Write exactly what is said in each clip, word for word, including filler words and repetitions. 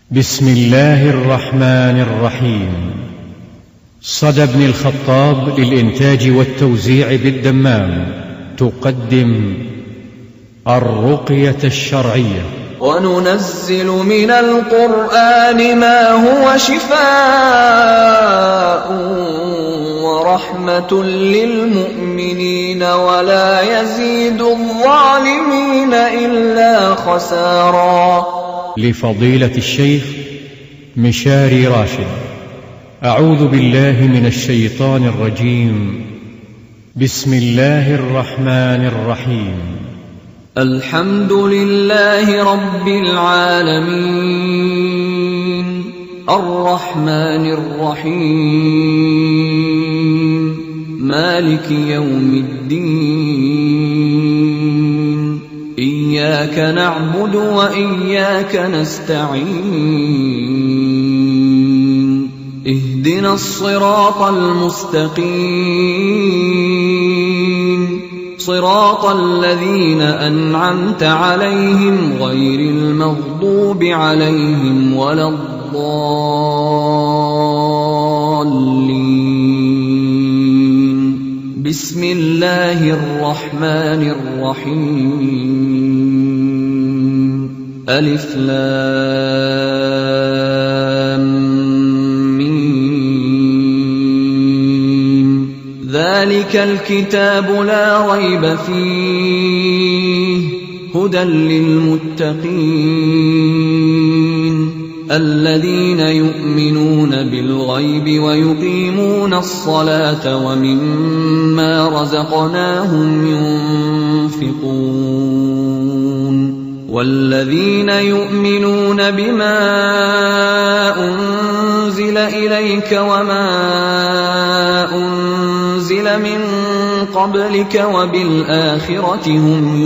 بسم الله الرحمن الرحيم. صدى بن الخطاب للإنتاج والتوزيع بالدمام تقدم الرقية الشرعية. وننزل من القرآن ما هو شفاء ورحمة للمؤمنين ولا يزيد الظالمين إلا خسارا. لفضيلة الشيخ مشاري راشد. أعوذ بالله من الشيطان الرجيم. بسم الله الرحمن الرحيم. الحمد لله رب العالمين الرحمن الرحيم مالك يوم الدين إياك نعبد وإياك نستعين اهدنا الصراط المستقيم صراط الذين أنعمت عليهم غير المغضوب عليهم ولا الضالين. بسم الله الرحمن الرحيم. ألف لام ذلك الكتاب لا ريب فيه هدى للمتقين الذين يؤمنون بالغيب ويقيمون الصلاة ومما رزقناهم ينفقون والذين يؤمنون بما أنزل إليك وما أنزل من قبلك وبالآخرة هم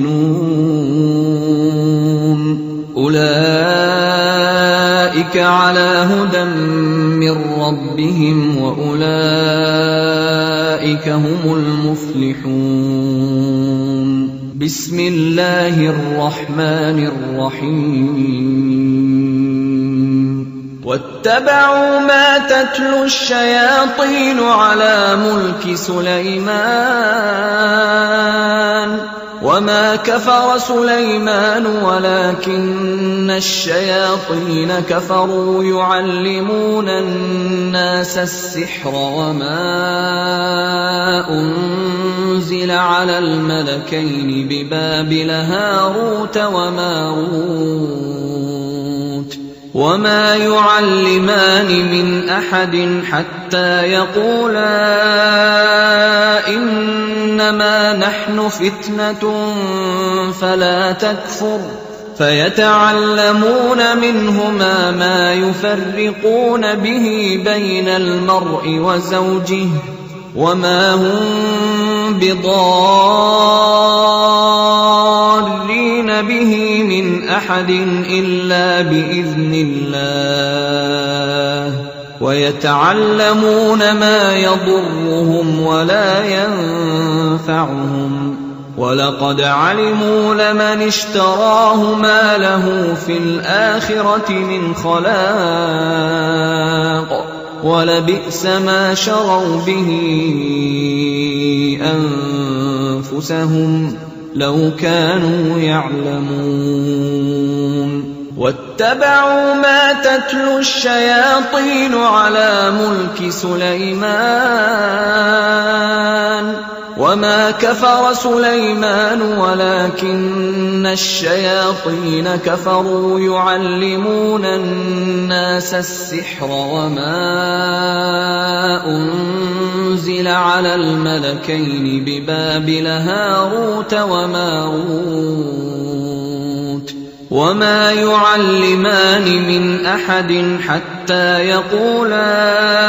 يوقنون أولئك على هدى من ربهم وأولئك هم المفلحون. بسم الله الرحمن الرحيم. واتبعوا ما تتلو الشياطين على ملك سليمان وما كفر سليمان ولكن الشياطين كفروا يعلمون الناس السحر وما أنزل على الملكين ببابل هاروت وماروت وما يعلمان من أحد حتى يقولا إنما نحن فتنة فلا تكفر فيتعلمون منهما ما يفرقون به بين المرء وزوجه وما هم بضارين به من أحد إلا بإذن الله ويتعلمون ما يضرهم ولا ينفعهم ولقد علموا لمن اشتراه ما له في الآخرة من خلاق ولبئس ما شروا به أنفسهم لو كانوا يعلمون. واتبعوا ما تتلو الشياطين على ملك سليمان وما كفر سليمان ولكن الشياطين كفروا يعلمون الناس السحر وما أنزل على الملكين ببابل هاروت وماروت وما يعلمان من أحد حتى يقولا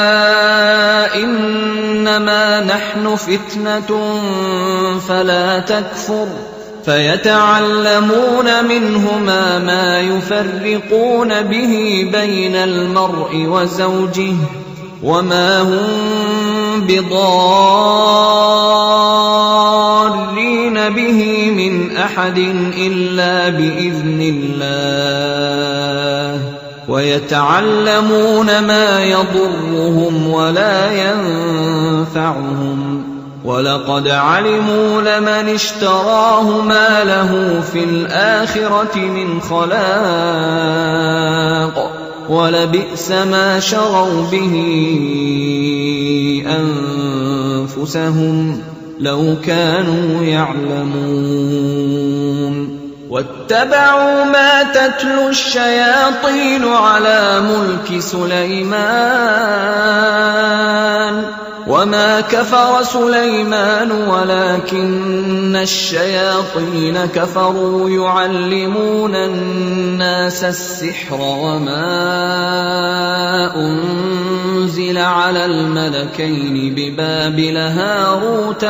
إنما نحن فتنة فلا تكفر فيتعلمون منهما ما يفرقون به بين المرء وزوجه وما هم بضارين به من أحد إلا بإذن الله ويتعلمون ما يضرهم ولا ينفعهم ولقد علموا لمن اشتراه ما له في الآخرة من خلاق ولبئس ما شروا به أنفسهم لو كانوا يعلمون واتبعوا ما تتلو الشياطين على ملك سليمان وما كفر سليمان ولكن الشياطين كفروا يعلمون الناس السحر وما أنزل على الملكين ببابل هاروت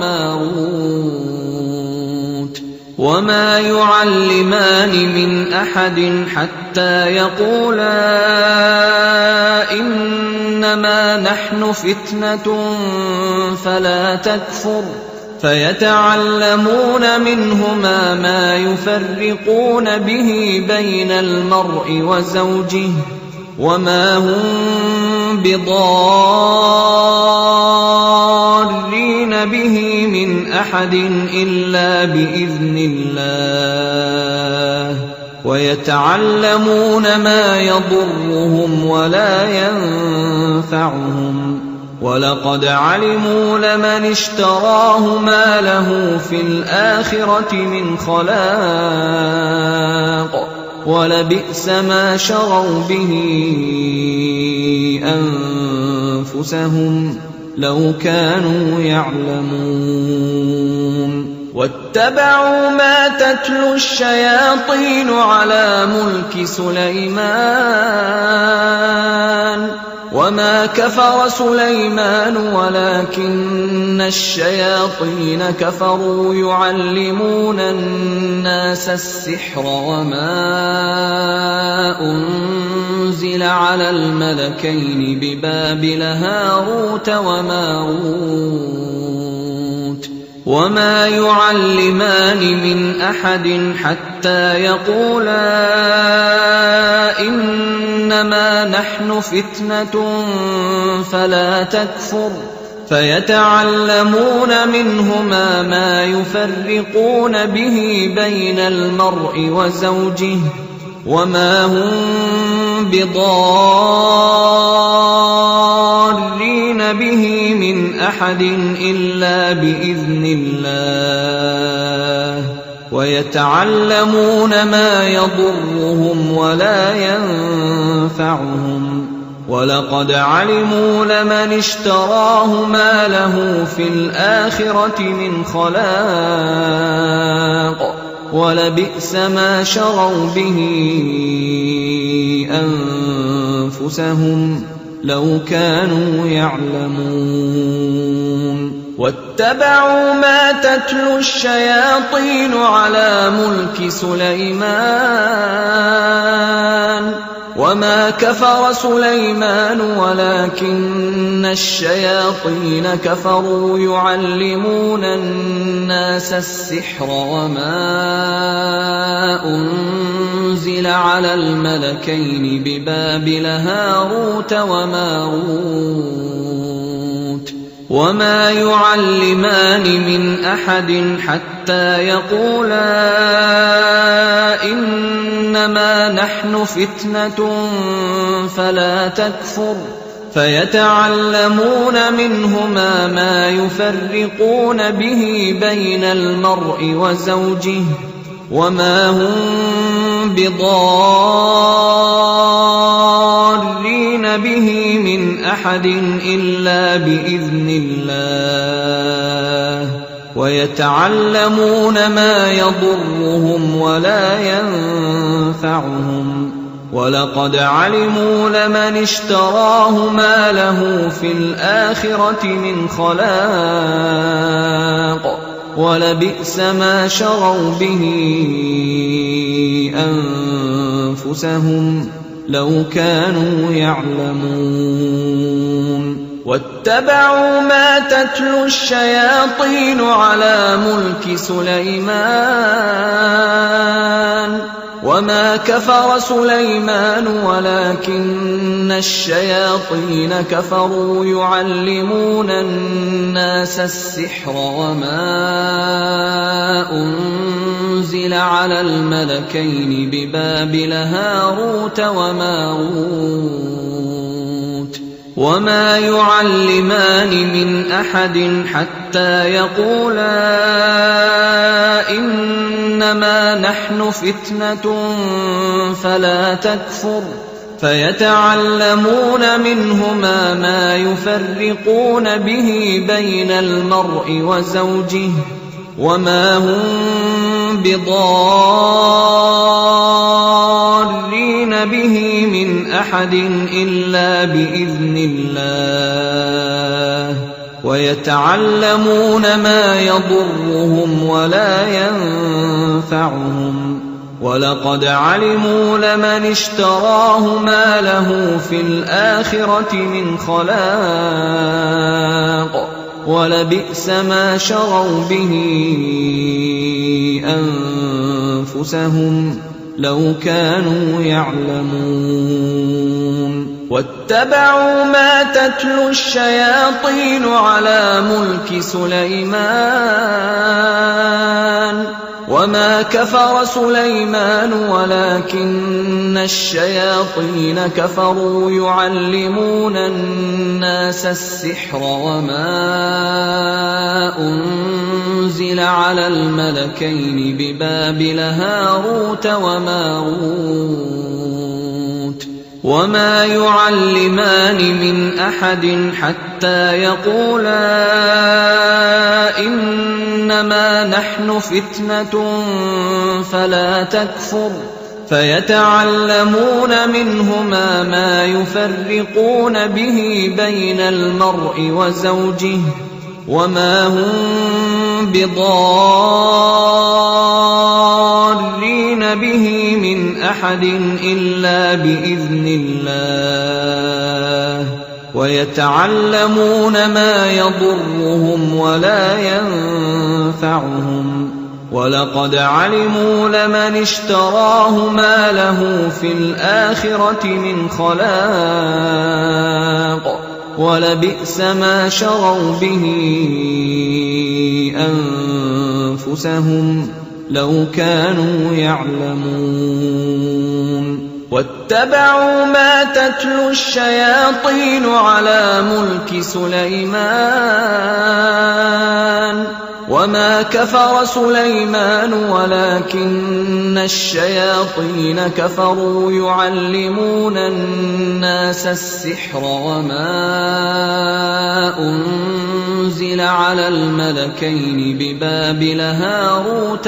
وماروت وما يعلمان من أحد حتى يقولا إنما نحن فتنة فلا تكفر فيتعلمون منهما ما يفرقون به بين المرء وزوجه وما هم بضارين به من أحد إلا بإذن الله ويتعلمون ما يضرهم ولا ينفعهم ولقد علموا لمن اشتراه ما له في الآخرة من خلاق ولبئس ما شروا به أنفسهم لو كانوا يعلمون واتبعوا ما تتلو الشياطين على ملك سليمان وما كفر سليمان ولكن الشياطين كفروا يعلمون الناس السحر وما أنزل على الملكين ببابل هاروت وماروت وما يعلمان من أحد حتى يقولا إنما نحن فتنة فلا تكفر فيتعلمون منهما ما يفرقون به بين المرء وزوجه وما هم بضارين به من أحد إلا بإذن الله ويتعلمون ما يضرهم ولا ينفعهم ولقد علموا لمن اشتراه ما له في الآخرة من خلاق ولبئس ما شروا به أنفسهم لو كانوا يعلمون واتبعوا ما تتلو الشياطين على ملك سليمان وما كفر سليمان ولكن الشياطين كفروا يعلمون الناس السحر وما أنزل على الملكين ببابل هاروت وماروت وما يعلمان من أحد حتى يقولا إنما نحن فتنة فلا تكفر فيتعلمون منهما ما يفرقون به بين المرء وزوجه وما هم بضارين به من أحد إلا بإذن الله ويتعلمون ما يضرهم ولا ينفعهم ولقد علموا لمن اشتراه ما له في الآخرة من خلاق ولبئس ما شروا به أنفسهم لو كانوا يعلمون واتبعوا ما تتلو الشياطين على ملك سليمان وما كفر سليمان ولكن الشياطين كفروا يعلمون الناس السحر وما أنزل على الملكين ببابل هاروت وماروت وما يعلمان من أحد حتى يقولا إنما نحن فتنة فلا تكفر فيتعلمون منهما ما يفرقون به بين المرء وزوجه وما هم بضارين به من أحد إلا بإذن الله ويتعلمون ما يضرهم ولا ينفعهم ولقد علموا لمن اشتراه ما له في الآخرة من خلاق ولبئس ما شروا به أنفسهم لو كانوا يعلمون واتبعوا ما تتلو الشياطين على ملك سليمان وما كفر سليمان ولكن الشياطين كفروا يعلمون الناس السحر وما أنزل على الملكين ببابل هاروت وماروت وما يعلمان من أحد حتى يقولا إنما نحن فتنة فلا تكفر فيتعلمون منهما ما يفرقون به بين المرء وزوجه وما هم بضارين به من أحد إلا بإذن الله ويتعلمون ما يضرهم ولا ينفعهم ولقد علموا لمن اشتراه ما له في الآخرة من خلاق ولبئس ما شروا به أنفسهم لو كانوا يعلمون واتبعوا ما تتلو الشياطين على ملك سليمان وما كفر سليمان ولكن الشياطين كفروا يعلمون الناس السحر وما أنزل على الملكين ببابل هاروت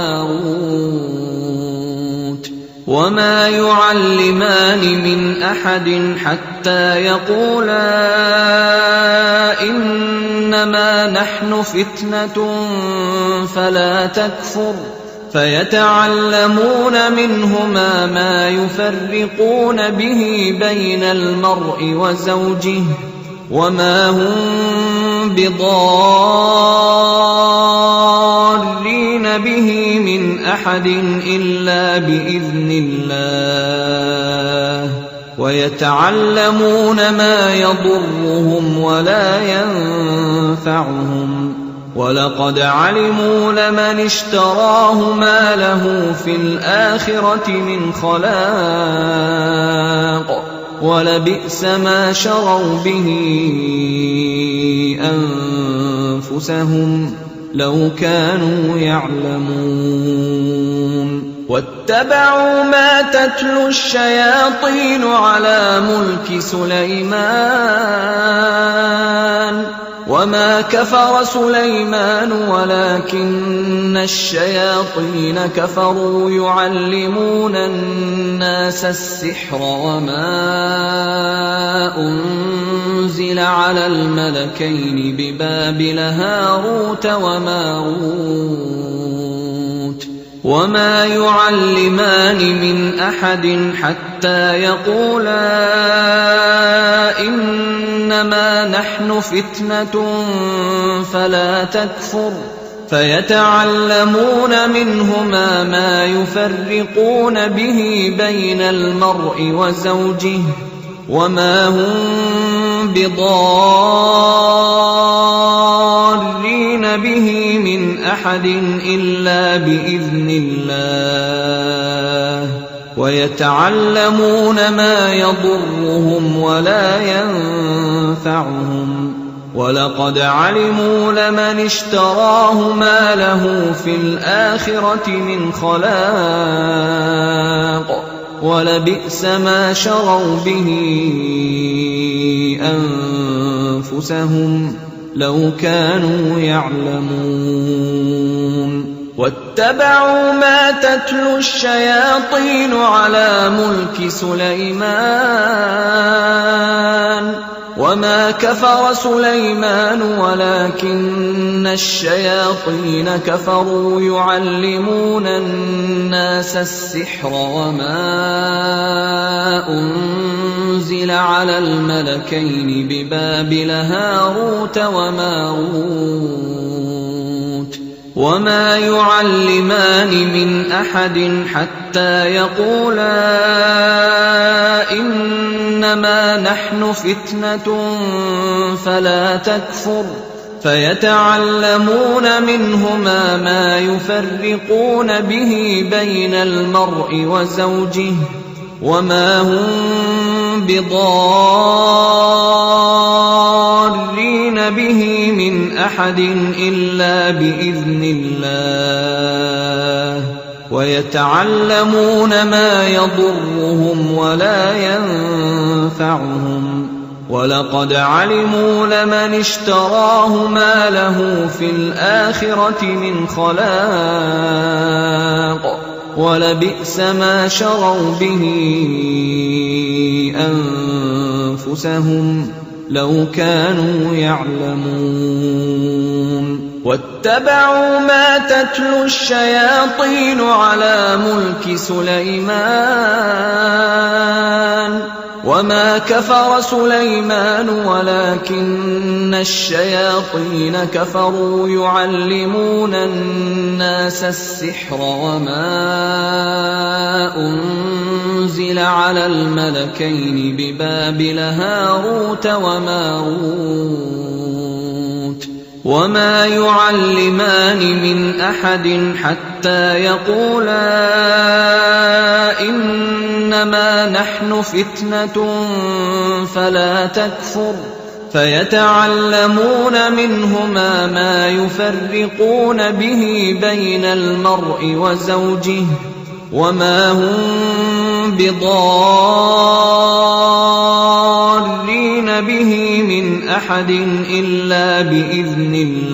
وماروت وما يعلمان من أحد حتى يقولا إنما نحن فتنة فلا تكفر فيتعلمون منهما ما يفرقون به بين المرء وزوجه وما هم بضارين به من أحد إلا بإذن الله ويتعلمون ما يضرهم ولا ينفعهم ولقد علموا لمن اشتراه ما له في الآخرة من خلاق ولبئس ما شروا به أنفسهم لو كانوا يعلمون واتبعوا ما تتلو الشياطين على ملك سليمان وما كفر سليمان ولكن الشياطين كفروا يعلمون الناس السحر وما أنزل على الملكين ببابل هاروت وماروت وما يعلمان من أحد حتى يقولا إنما نحن فتنة فلا تكفر فيتعلمون منهما ما يفرقون به بين المرء وزوجه وما هم بضارين به من أحد إلا بإذن الله ويتعلمون ما يضرهم ولا ينفعهم ولقد علموا لمن اشتراه ما له في الآخرة من خلاق ولبئس ما شروا به أنفسهم لو كانوا يعلمون واتبعوا ما تتلو الشياطين على ملك سليمان وما كفر سليمان ولكن الشياطين كفروا يعلمون الناس السحر وما أنزل على الملكين ببابل هاروت وماروت وما يعلمان من أحد حتى يقولا إنما نحن فتنة فلا تكفر فيتعلمون منهما ما يفرقون به بين المرء وزوجه وما هم بضارين به من أحد إلا بإذن الله ويتعلمون ما يضرهم ولا ينفعهم ولقد علموا لمن اشتراه ما له في الآخرة من خلاق ولبئس ما شروا به أنفسهم لو كانوا يعلمون واتبعوا ما تتلو الشياطين على ملك سليمان وما كفر سليمان ولكن الشياطين كفروا يعلمون الناس السحر وما أنزل على الملكين ببابل هاروت وماروت وما يعلمان من أحد حتى يقولا إنما نحن فتنة فلا تكفر فيتعلمون منهما ما يفرقون به بين المرء وزوجه وما هم بضارين به من أحد إلا بإذن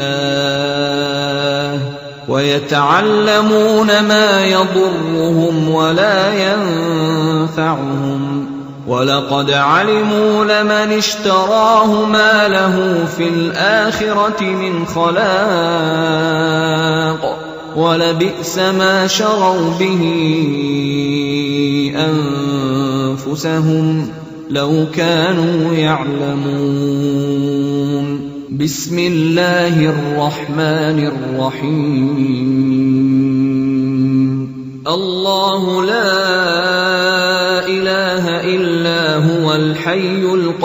الله ويتعلمون ما يضرهم ولا ينفعهم ولقد علموا لمن اشتراه ما له في الآخرة من خلاق ولبئس ما شروا به أنفسهم لو كانوا يعلمون بسم الله الرحمن الرحيم الله لا إله إلا هو الحي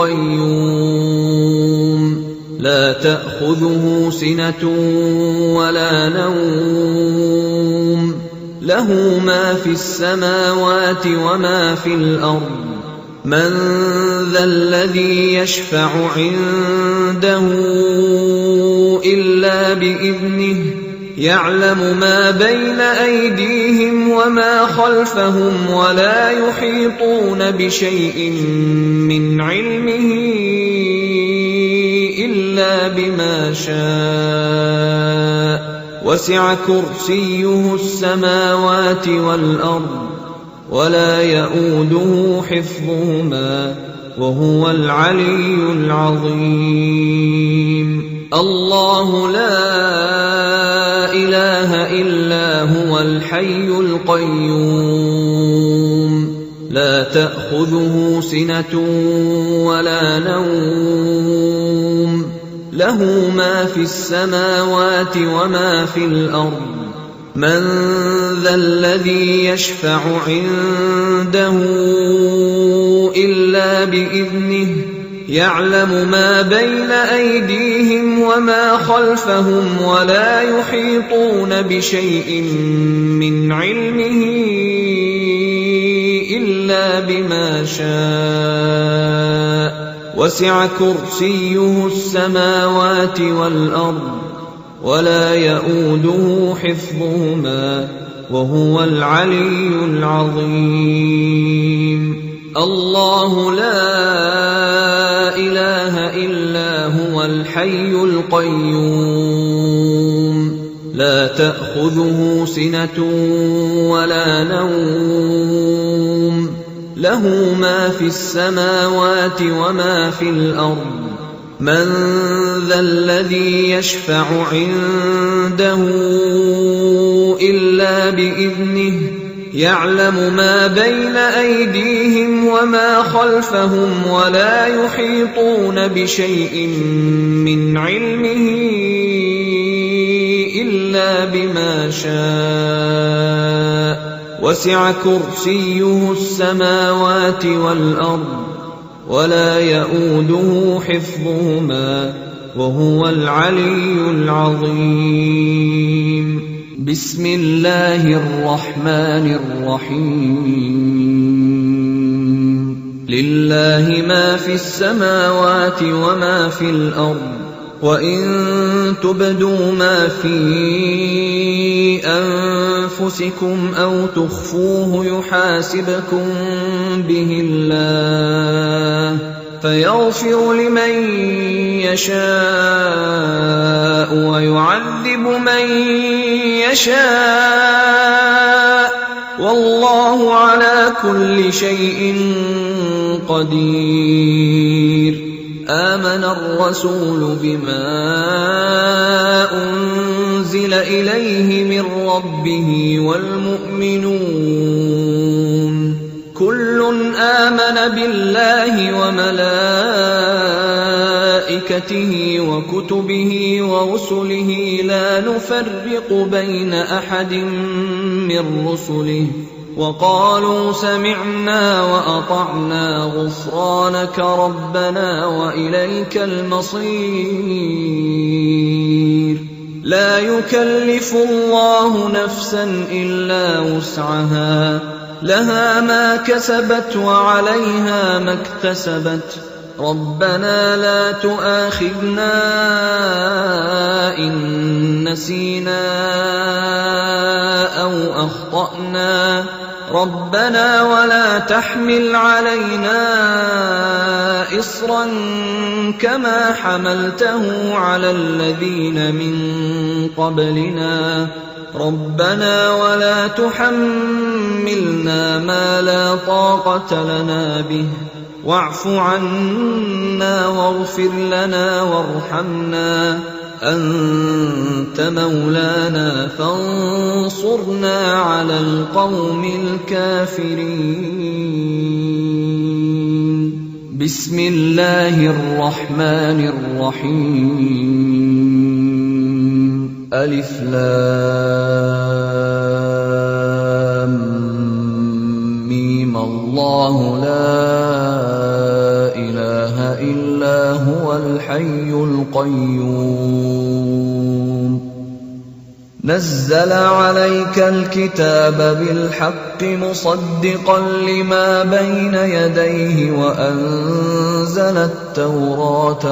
القيوم لا تأخذه سنة ولا نوم له ما في السماوات وما في الأرض من ذا الذي يشفع عنده إلا بإذنه يعلم ما بين أيديهم وما خلفهم ولا يحيطون بشيء من علمه إلا بما شاء وسع كرسيه السماوات والأرض ولا يؤوده حفظهما وهو العلي العظيم الله لا إله إلا هو الحي القيوم لا لا تأخذه سنة ولا نوم له ما في السماوات وما في الأرض من ذا الذي يشفع عنده إلا بإذنه يعلم ما بين أيديهم وما خلفهم ولا يحيطون بشيء من علمه إلا بما شاء وسع كرسيه السماوات والأرض ولا يؤوده حفظهما وهو العلي العظيم الله لا إله إلا هو الحي القيوم لا تأخذه سنة ولا نوم له ما في السماوات وما في الأرض من ذا الذي يشفع عنده إلا بإذنه يعلم ما بين أيديهم وما خلفهم ولا يحيطون بشيء من علمه إلا بما شاء وسع كرسيه السماوات والأرض ولا يؤوده حفظهما وهو العلي العظيم بسم الله الرحمن الرحيم لله ما في السماوات وما في الأرض وإن تبدوا ما في أنفسكم أو تخفوه يحاسبكم به الله فيغفر لمن يشاء ويعذب من يشاء والله على كل شيء قدير آمن الرسول بما أنزل إليه من ربه والمؤمنون كل آمن بالله وملائكته وكتبه ورسله لا نفرق بين أحد من رسله وقالوا سمعنا وأطعنا غفرانك ربنا وإليك المصير لا يكلف الله نفسا إلا وسعها لها ما كسبت وعليها ما اكتسبت ربنا لا تؤاخذنا إن نسينا أو أخطأنا ربنا ولا تحمل علينا إصرا كما حملته على الذين من قبلنا ربنا ولا تحملنا ما لا طاقة لنا به واعف عنا واغفر لنا وارحمنا أنت مولانا فانصرنا على القوم الكافرين بسم الله الرحمن الرحيم ألف لام ميم الله لا إله إلا هو الحي القيوم نزل عليك الكتاب بالحق مصدقا لما بين يديه وأنزل التوراة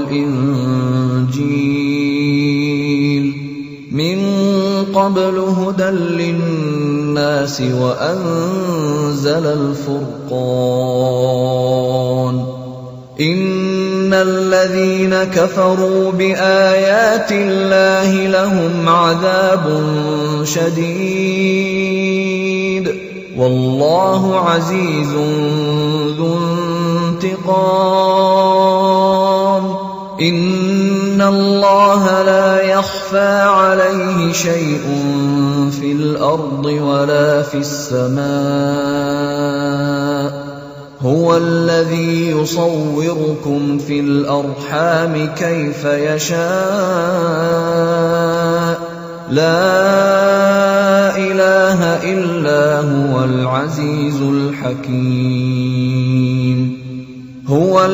والإنجيل من قبل هدى للناس وأنزل الفرقان إن الذين كفروا بآيات الله لهم عذاب شديد والله عزيز ذو انتقام إن الله لا يخفى عليه شيء في الأرض ولا في السماء هو الذي يصوركم في الأرحام كيف يشاء لا إله إلا هو العزيز الحكيم هو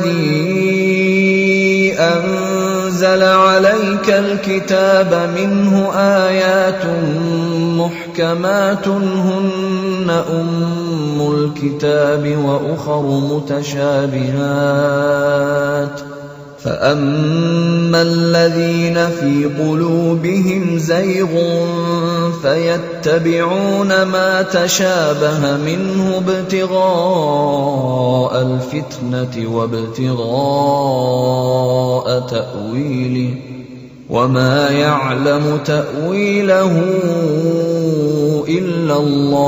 الذي أنزل عليك الكتاب منه آيات محكمات هن أم الكتاب وأخر متشابهات فأما الذين في قلوبهم زيغ فيتبعون ما تشابه منه ابتغاء الفتنة وابتغاء تأويله وما يعلم تأويله إلا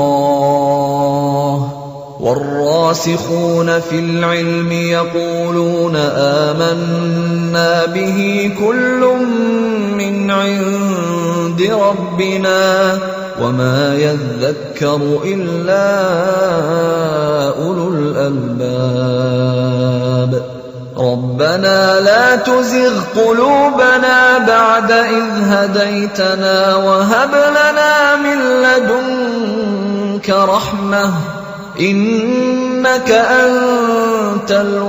الله والراسخون في العلم يقولون آمنا به كل من عند ربنا وما يذكر إلا أولو الألباب ربنا لا تزغ قلوبنا بعد إذ هديتنا وهب لنا من لدنك رحمة إنك أنت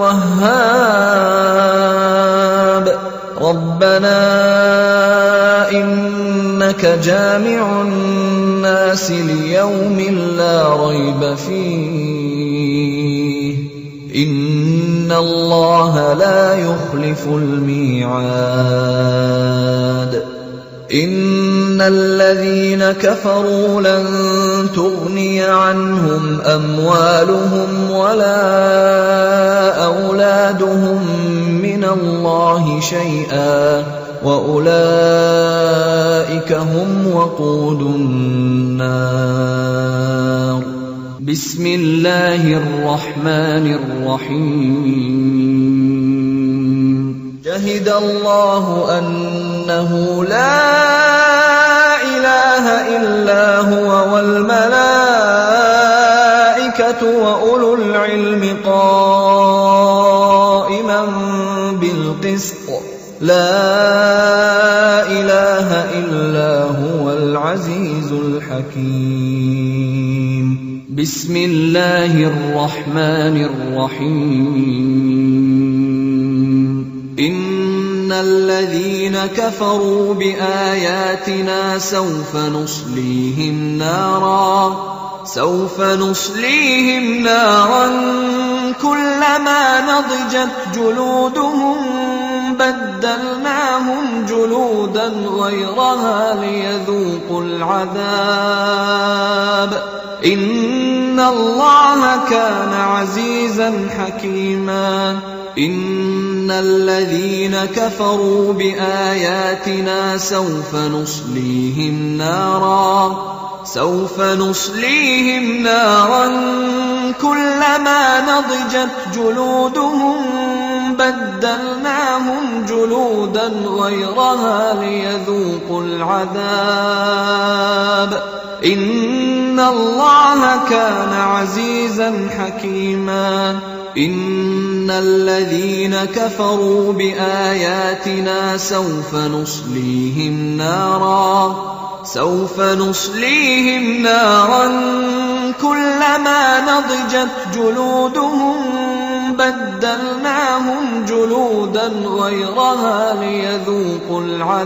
الوهاب ربنا إنك جامع الناس ليوم لا ريب فيه إن الله لا يخلف الميعاد إن الذين كفروا لن تغني عنهم أموالهم ولا أولادهم من الله شيئا وأولئك هم وقود النار بسم الله الرحمن الرحيم شهد الله أنه لا إله إلا هو والملائكة وأولو العلم قائما بالقسط لا إله إلا هو العزيز الحكيم بسم الله الرحمن الرحيم إن الذين كفروا بآياتنا سوف نصليهم نارا سوف نصليهم نارا كلما نضجت جلودهم بدلناهم جلودا غيرها ليذوقوا العذاب إن الله كان عزيزا حكيما إن الذين كفروا بآياتنا سوف نصليهم نارا سوف نصليهم نارا كلما نضجت جلودهم بدلناهم جلودا غيرها ليذوقوا العذاب إن الله كان عزيزا حكيما إن الذين كفروا بآياتنا سوف نصليهم نارا سوف نصليهم نارا كلما نضجت جلودهم بدلناهم جلودا غيرها ليذوقوا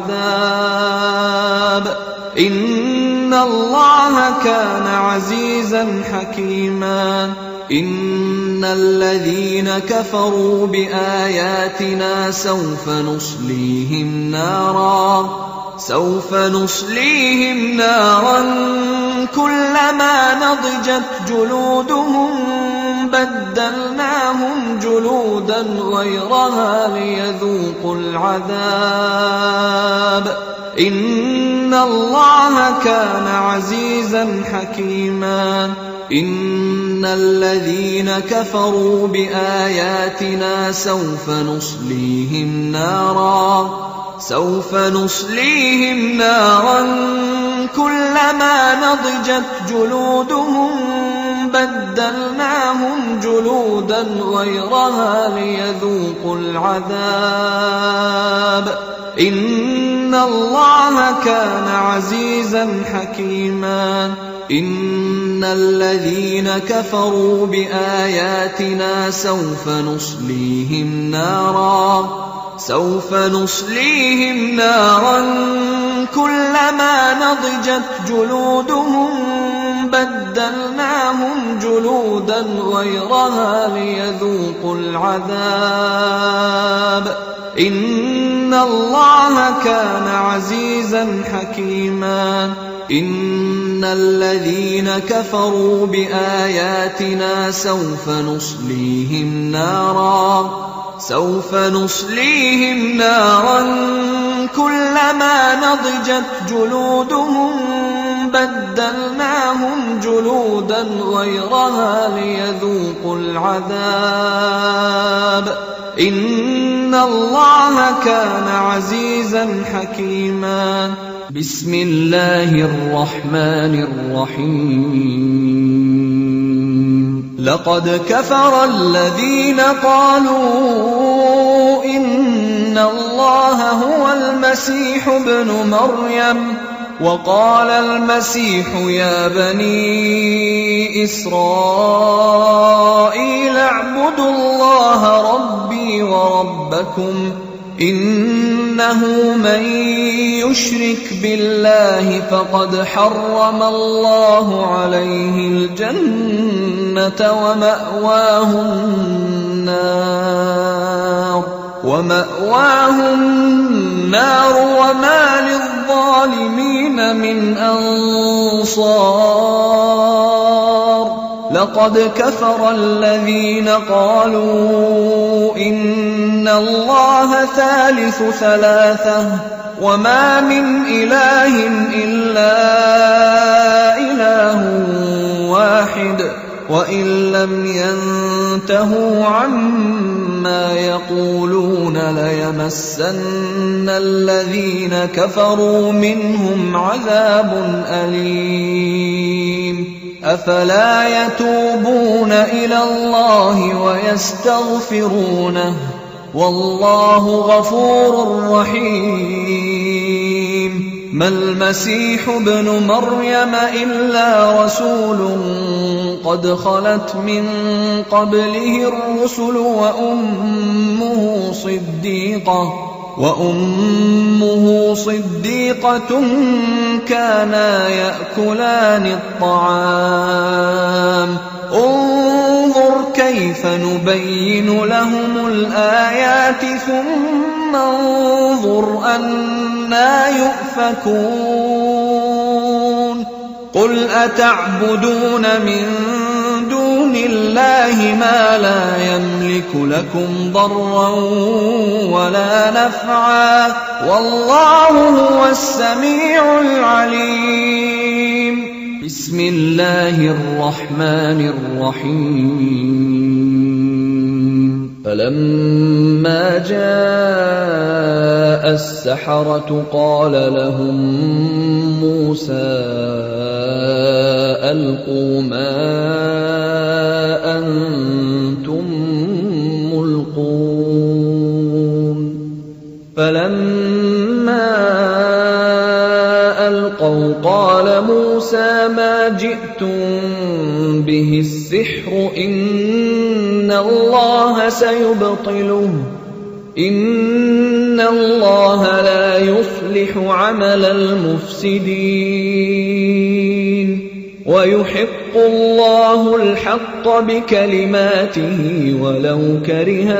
العذاب إن الله كان عزيزا حكيما إن الذين كفروا بآياتنا سوف نصليهم نارا سوف نصليهم نارا كلما نضجت جلودهم بدلناهم جلودا غيرها ليذوقوا العذاب إن الله كان عزيزا حكيما إن الذين كفروا بآياتنا سوف نصليهم نارا سوف نصليهم نارا كلما نضجت جلودهم بدلناهم جلودا غيرها ليذوقوا العذاب إن الله كان عزيزا حكيما إن الذين كفروا بآياتنا سوف نصليهم نارا سوف نصليهم نارا كلما نضجت جلودهم بدلناهم جلودا غيرها ليذوقوا العذاب إن الله كان عزيزا حكيما إن الذين كفروا بآياتنا سوف نصليهم نارا سوف نصليهم نارا كلما نضجت جلودهم بدلناهم جلودا غيرها ليذوقوا العذاب إن الله كان عزيزا حكيما بسم الله الرحمن الرحيم لقد كفر الذين قالوا إن الله هو المسيح ابن مريم وقال المسيح يا بني إسرائيل اعبدوا الله ربي وربكم إنه من يشرك بالله فقد حرم الله عليه الجنة ومأواه النار ومأواه النار وما للظالمين من أنصار لقد كفر الذين قالوا إن الله ثالث ثلاثة وما من إله إلا إله واحد وإن لم ينتهوا عما يقولون ليمسن الذين كفروا منهم عذاب أليم أفلا يتوبون إلى الله ويستغفرونه والله غفور رحيم ما المسيح ابن مريم إلا رسول قد خلت من قبله الرسل وأمه صديقة وأمه صديقة كانا يأكلان الطعام انظر كيف نبين لهم الآيات ثم انظر أنى يؤفكون قل أتعبدون من دون الله ما لا يملك لكم ضرا ولا نفعا والله هو السميع العليم بسم الله الرحمن الرحيم فلما جاء السحرة قال لهم موسى ألقوا ما أنتم ملقون فلما ألقوا قال موسى ما جئتم به السحر إن الله سيبطله إن الله لا يصلح عمل المفسدين ويحق الله الحق بكلماته ولو كره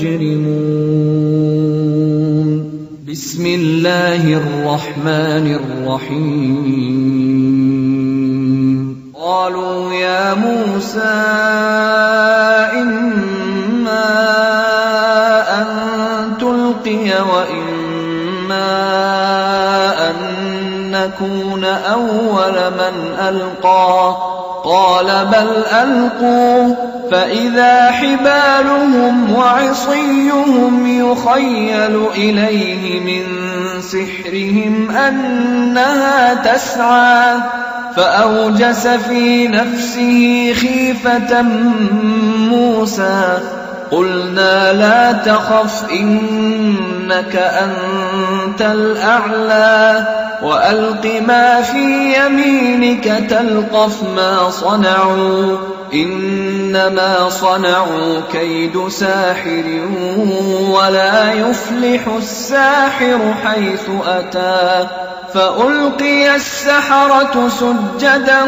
المجرمون بسم الله الرحمن الرحيم قالوا يا موسى إما أن تلقي وإما أن نكون أول من ألقى قال بل ألقوا فإذا حبالهم وعصيهم يخيل إليه من سحرهم أنها تسعى فأوجس في نفسه خيفة موسى. قلنا لا تخف إنك أنت الأعلى وألق ما في يمينك تلقف ما صنعوا إنما صنعوا كيد ساحر ولا يفلح الساحر حيث أتى. فألقي السحرة سجدا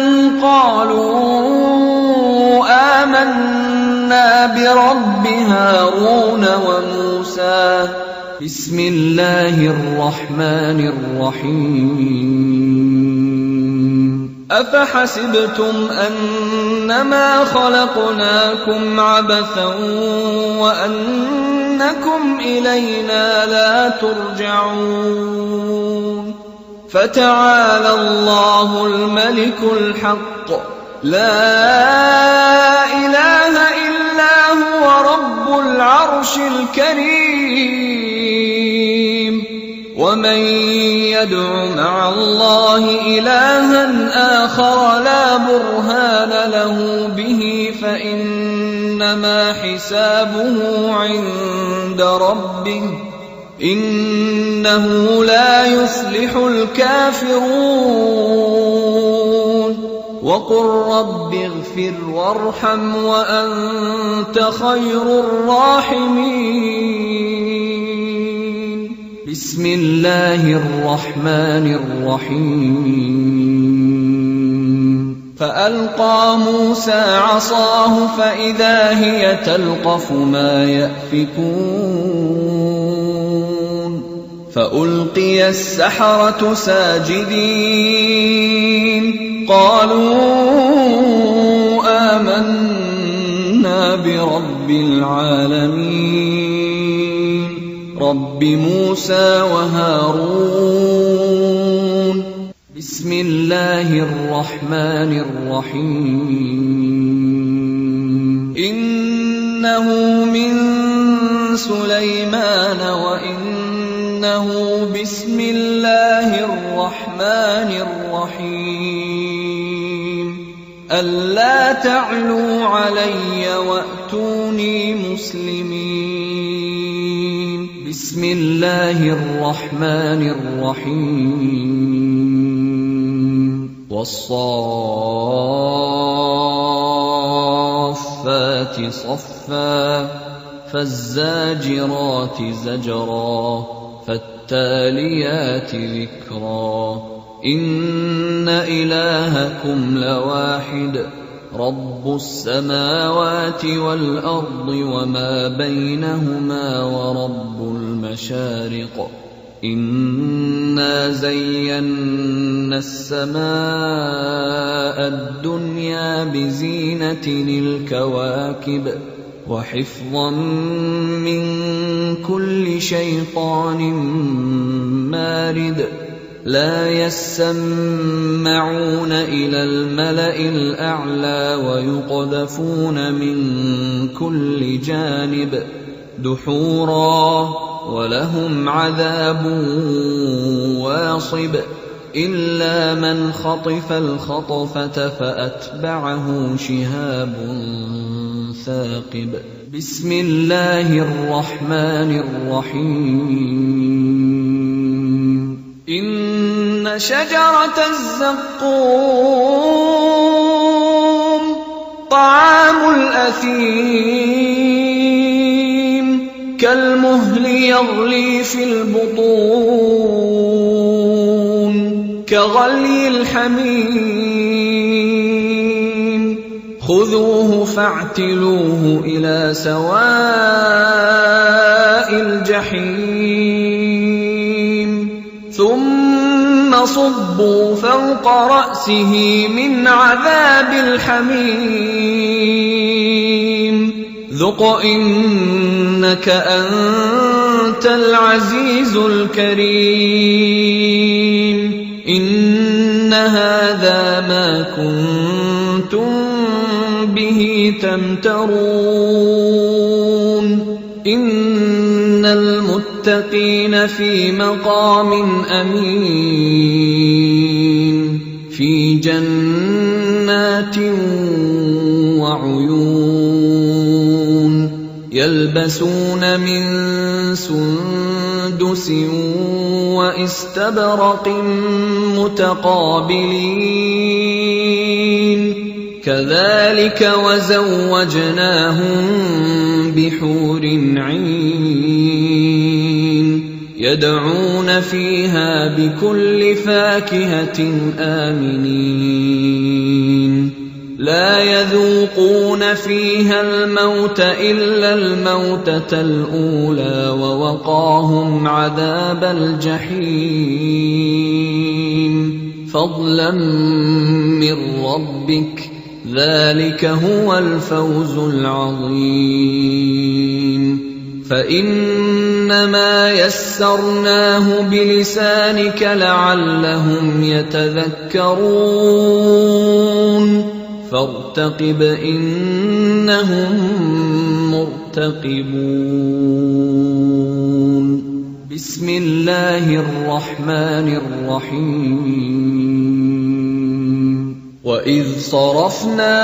قالوا آمنا برب هارون وموسى. بسم الله الرحمن الرحيم. أفحسبتم أنما خلقناكم عبثا وأنكم إلينا لا ترجعون. فتعالى الله الملك الحق لا إله إلا هو رب العرش الكريم. ومن يدع مع الله إلها آخر لا برهان له به فإنما حسابه عند ربه إنه لا يفلح الكافرون. وقل رب اغفر وارحم وأنت خير الراحمين. بسم الله الرحمن الرحيم. فألقى موسى عصاه فإذا هي تلقف ما يأفكون. فألقي السحرة ساجدين قالوا آمنا برب العالمين رب موسى وهارون. بسم الله الرحمن الرحيم. إنه من سليمان وإنه بسم الله الرحمن الرحيم. ألا تعلوا علي وأتوني مسلمين. بسم الله الرحمن الرحيم. والصافات صفا فالزاجرات زجرا فالتاليات ذكرا. إن إلهكم لواحد رب السماوات والأرض وما بينهما ورب المشارق. إنا زينا السماء الدنيا بزينة الكواكب وحفظا من كل شيطان مارد. لا يسمعون إلى الملأ الأعلى ويقذفون من كل جانب دحورا ولهم عذاب واصب. إلا من خطف الخطفة فأتبعه شهاب ثاقب. بسم الله الرحمن الرحيم. إن شجرة الزقوم طعام الأثيم كالمهل يغلي في البطون كغلي الحميم. خذوه فاعتلوه إلى سواء الجحيم ثم صبوا فوق رأسه من عذاب الحميم. ذق إنك أنت العزيز الكريم. إن هذا ما كنتم به تمترون. إن المتقين في مقام أمين. في جنات وعيون يلبسون من سندس واستبرق متقابلين كذلك وزوجناهم بحور عين يدعون فيها بكل فاكهة آمنين لا يذوقون فيها الموت إلا الموتة الأولى ووقاهم عذاب الجحيم فضلا من ربك ذلك هو الفوز العظيم فإنما يسرناه بلسانك لعلهم يتذكرون فارتقب إنهم مرتقبون بسم الله الرحمن الرحيم وإذ صرفنا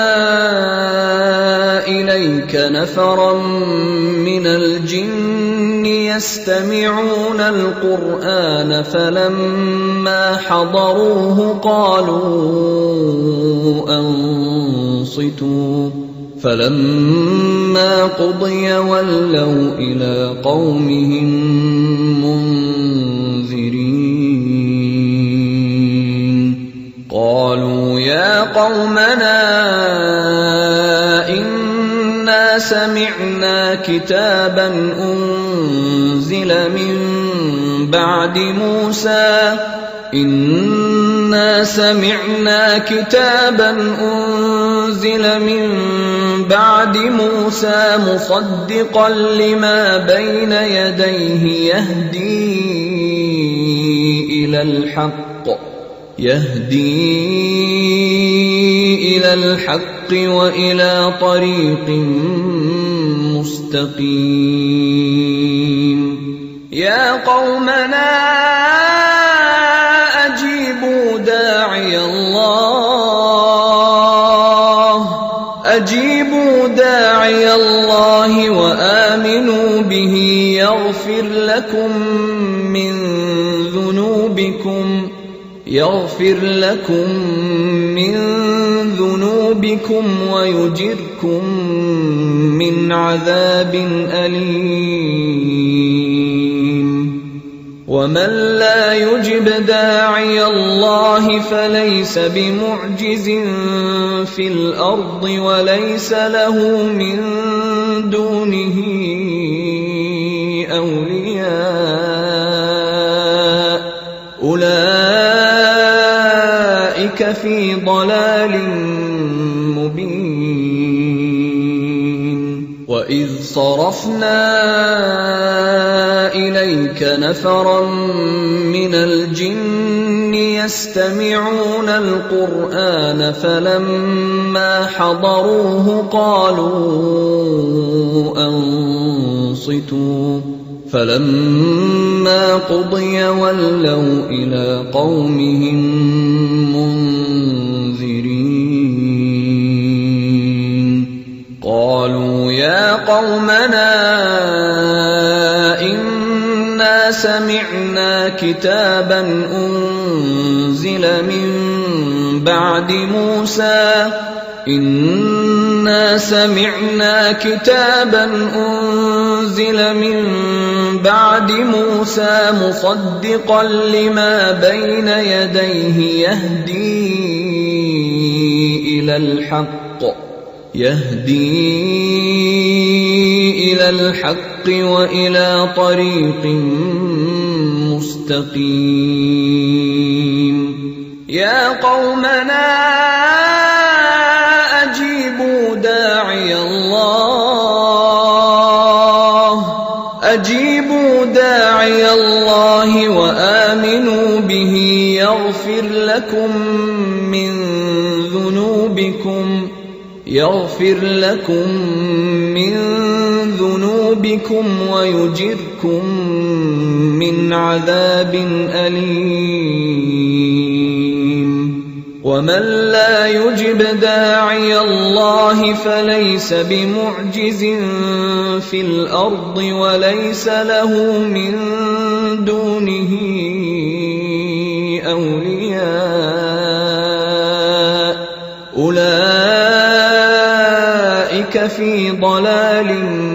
إليك نفرا من الجن يستمعون القرآن فلما حضروه قالوا أنصتوا فلما قضي ولوا إلى قومهم منذرين قالوا يا قومنا إنا سمعنا كتابا أنزل من بعد موسى إنا سمعنا كتابا أنزل من بعد موسى مصدقا لما بين يديه يهدي إلى الحق يهدي إلى الحق وإلى طريق مستقيم يا قومنا أجيبوا داعي الله أجيبوا داعي الله وآمنوا به يغفر لكم من ذنوبكم يغفر لكم من ذنوبكم ويجركم من عذاب أليم ومن لا يجب داعي الله فليس بمعجز في الأرض وليس له من دونه أولياء أولئك في ضلال مبين وإذ صرفنا إليك نفرا من الجن يستمعون القرآن فلما حضروه قالوا أنصتوا فلما قضي ولوا إلى قومهم منذرين قالوا يا قومنا إنا سمعنا كتابا أنزل من بعد موسى إنا سمعنا كتابا أنزل من بعد موسى مصدقا لما بين يديه يهدي إلى الحق يهدي إلى الحق وإلى طريق مستقيم يا قومنا أجيبوا داعي الله أجيبوا داعي الله وآمنوا به يغفر لكم من ذنوبكم يغفر لكم من ذنوبكم ويجركم من عذاب أليم ومن لا يجب داعي الله فليس بمعجز في الأرض وليس له من دونه أولياء أولئك في ضلال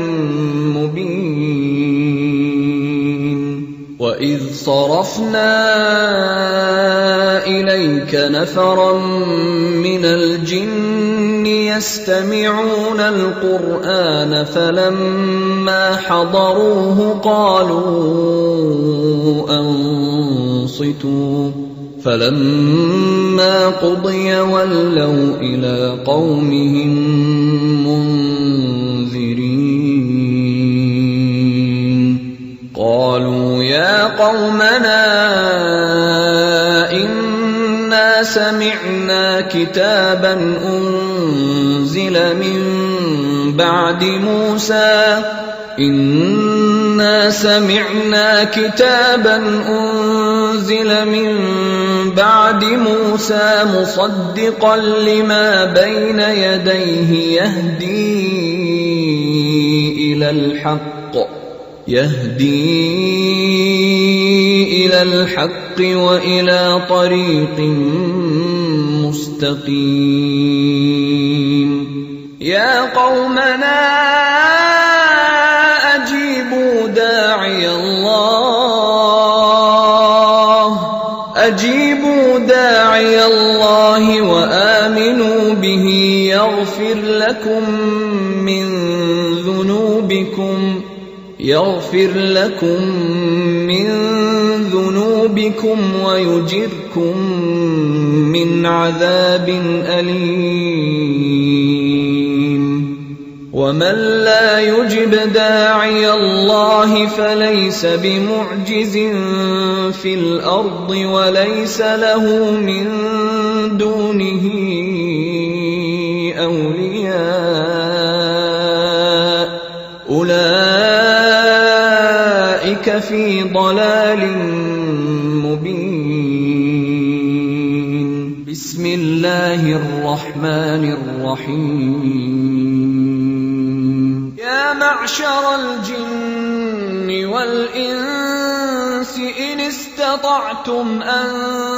مبين. وإذ صرفنا إليك نفرا من الجن يستمعون القرآن فلما حضروه قالوا أنصتوا فلما قضي ولوا إلى قومهم منذرين. قالوا يا قومنا إنا سمعنا كتابا أنزل من بعد موسى إنا سمعنا كتابا أنزل من بعد موسى مصدقا لما بين يديه يهدي إلى الحق يهدي إلى الحق وإلى طريق مستقيم. يا قومنا أجيبوا داعي الله أجيبوا داعي الله وآمنوا به يغفر لكم من ذنوبكم يغفر لكم من ذنوبكم ويجركم من عذاب أليم. ومن لا يجب داعي الله فليس بمعجز في الأرض وليس له من دونه أولياء أولئك في ضلال مبين. بسم الله الرحمن الرحيم. يا معشر الجن والإنس إن استطعتم أن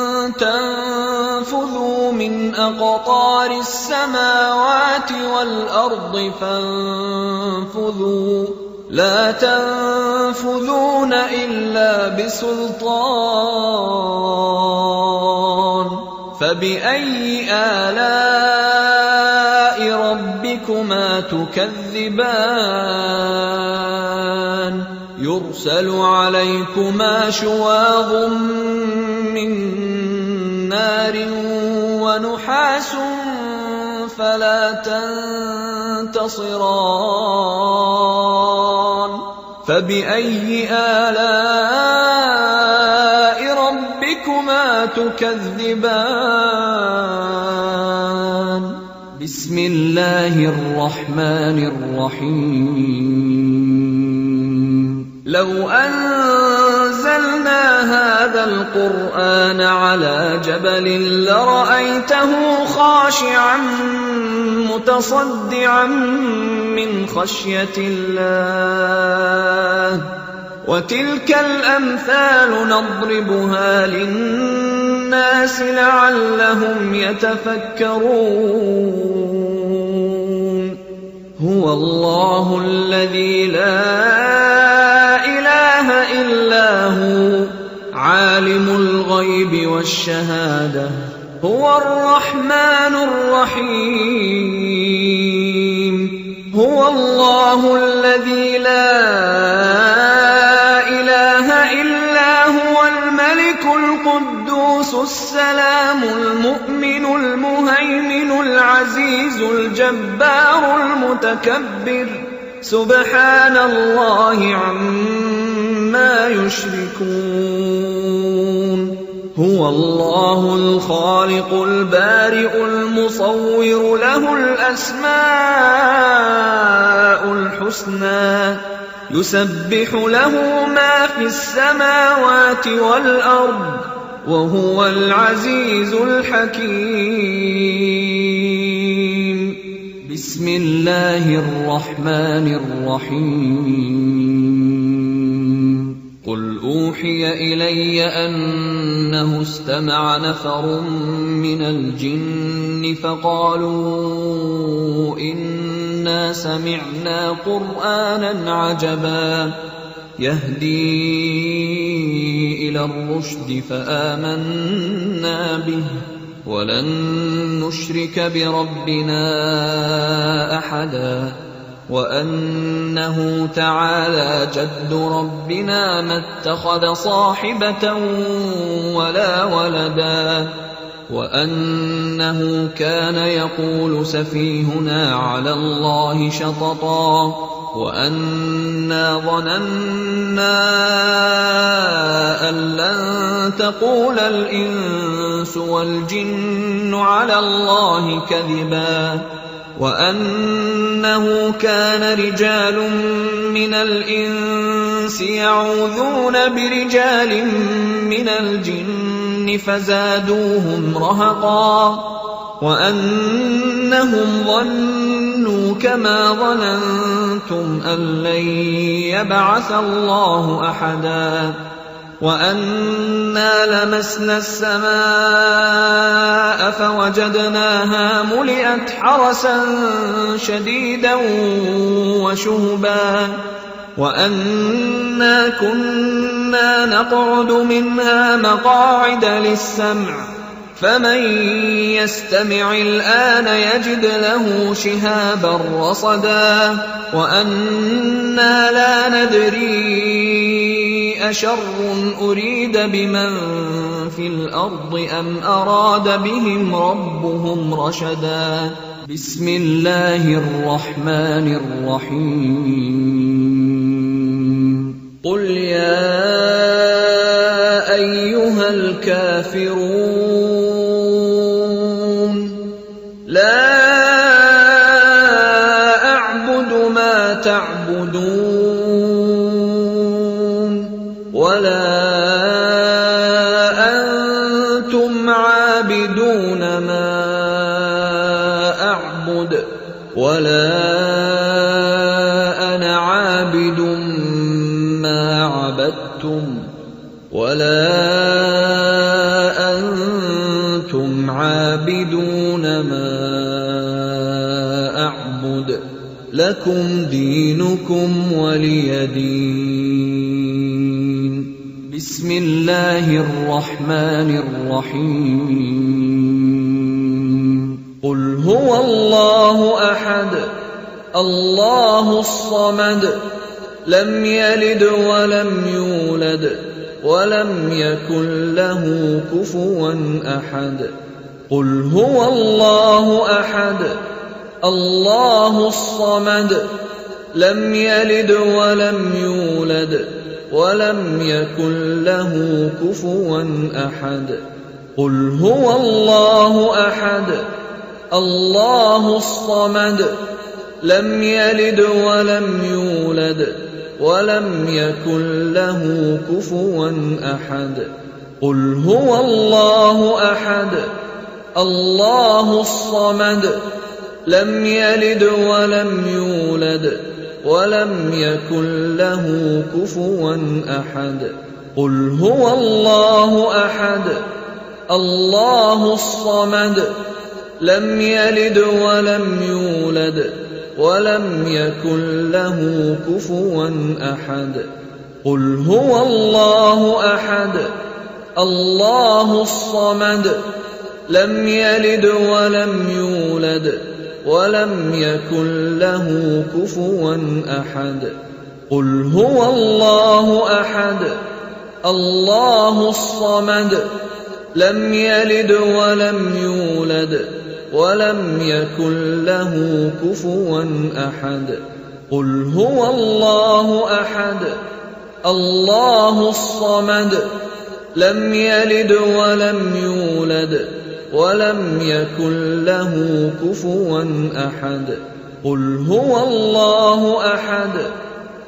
تنفذوا من أقطار السماوات والأرض فانفذوا لا تنفذون إلا بسلطان. فبأي آلاء ربكما تكذبان يرسل عليكما شواظ من نار ونحاس فلا تنتصران. فبأي آلاء ربكما تكذبان. بسم الله الرحمن الرحيم. لو أنزلنا هذا القرآن على جبل لرأيته خاشعا متصدعا من خشية الله. وتلك الأمثال نضربها للناس لعلهم يتفكرون. هو الله الذي لا إله إلا هو عالم الغيب والشهادة هو الرحمن الرحيم. هو الله الذي لا إله إلا هو الملك القدوس السلام المؤمن المهيمن العزيز الجبار المتكبر سبحان الله عما يشركون. هو الله الخالق البارئ المصور له الأسماء الحسنى يسبح له ما في السماوات والأرض وهو العزيز الحكيم. بسم الله الرحمن الرحيم. قل أوحي إلي أنه استمع نفر من الجن فقالوا إنا سمعنا قرآنا عجبا يهدي إلى الرشد فآمنا به ولن نشرك بربنا أحدا وأنه تعالى جد ربنا ما اتخذ صاحبة ولا ولدا وأنه كان يقول سفيهنا على الله شططا وأنا ظننا أن لن تقول الإنس والجن على الله كذبا وأنه كان رجال من الإنس يعوذون برجال من الجن فزادوهم رهقا وأنهم ظنوا كما ظننتم أن لن يبعث الله أحدا وأنا لمسنا السماء فوجدناها ملئت حرسا شديدا وشهبا وأنا كنا نقعد منها مقاعد للسمع فمن يستمع الآن يجد له شهابا رصدا وأنا لا ندري أشر أريد بمن في الأرض أم أراد بهم ربهم رشدا. بسم الله الرحمن الرحيم. قل يا أيها الكافرون لا أعبد ما تعبدون ولا أنتم عابدون ما أعبد ولا أنا عابد ما عبدتم ولا أنتم عابدون ما أعبد لكم دينكم ولي دين. بسم الله الرحمن الرحيم. قل هو الله أحد الله الصمد لم يلد ولم يولد ولم يكن له كفوا أحد. قل هو الله أحد الله الصمد لم يلد ولم يولد ولم يكن له كفوا أحد. قل هو الله أحد الله الصمد لم يلد ولم يولد ولم يكن له كفوا أحد. قل هو الله أحد الله الصمد لم يلد ولم يولد ولم يكن له كفوا أحد. قل هو الله أحد الله الصمد لم يلد ولم يولد ولم يكن له كفوا أحد. قل هو الله أحد الله الصمد لم يلد ولم يولد ولم يكن له كفوا أحد. قل هو الله أحد الله الصمد لم يلد ولم يولد ولم يكن له كفوا أحد. قل هو الله أحد الله الصمد لم يلد ولم يولد ولم يكن له كفوا أحد. قل هو الله أحد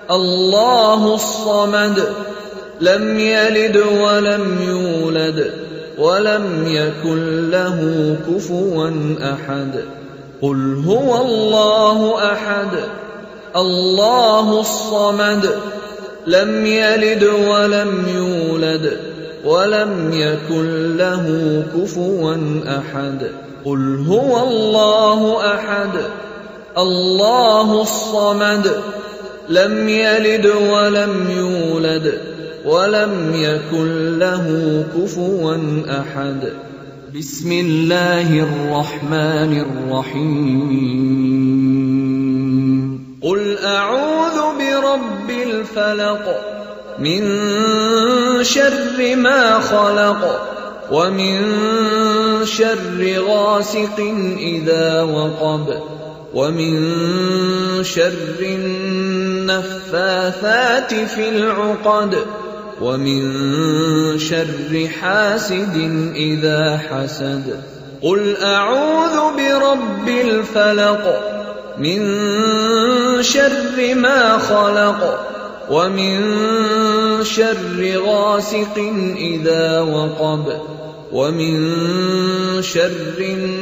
الله الصمد لم يلد ولم يولد ولم يكن له كفوا أحد قل هو الله أحد الله الصمد لم يلد ولم يولد ولم يكن له كفوا أحد قل هو الله أحد الله الصمد لم يلد ولم يولد ولم يكن له كفوا أحد بسم الله الرحمن الرحيم قل أعوذ برب الفلق من شر ما خلق ومن شر غاسق إذا وقب ومن شر النفاثات في العقد ومن شر حاسد إذا حسد قل أعوذ برب الفلق من شر ما خلق ومن شر غاسق إذا وقب ومن شر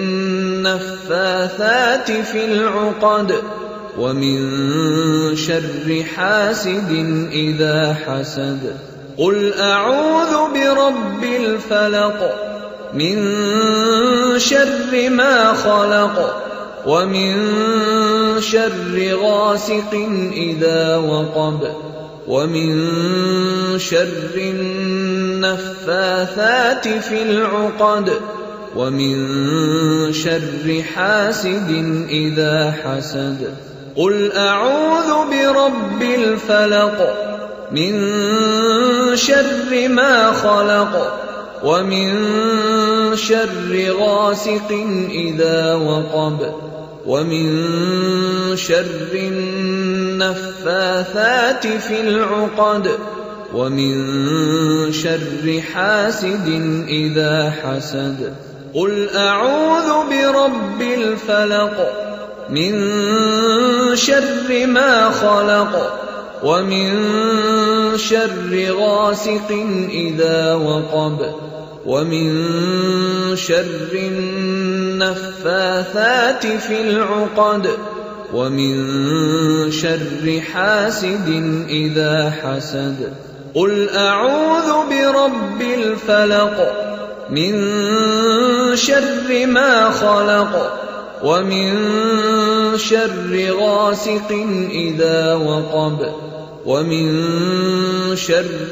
النفاثات في العقد ومن شر حاسد إذا حسد قل أعوذ برب الفلق من شر ما خلق ومن شر غاسق إذا وقب ومن شر النفاثات في العقد ومن شر حاسد إذا حسد قل أعوذ برب الفلق من شر ما خلق ومن شر غاسق إذا وقب ومن شر النفاثات في العقد ومن شر حاسد إذا حسد قل أعوذ برب الفلق من شر ما خلق ومن شر غاسق إذا وقب ومن شر النفاثات في العقد ومن شر حاسد إذا حسد قل أعوذ برب الفلق من شر ما خلق ومن شر غاسق إذا وقب ومن شر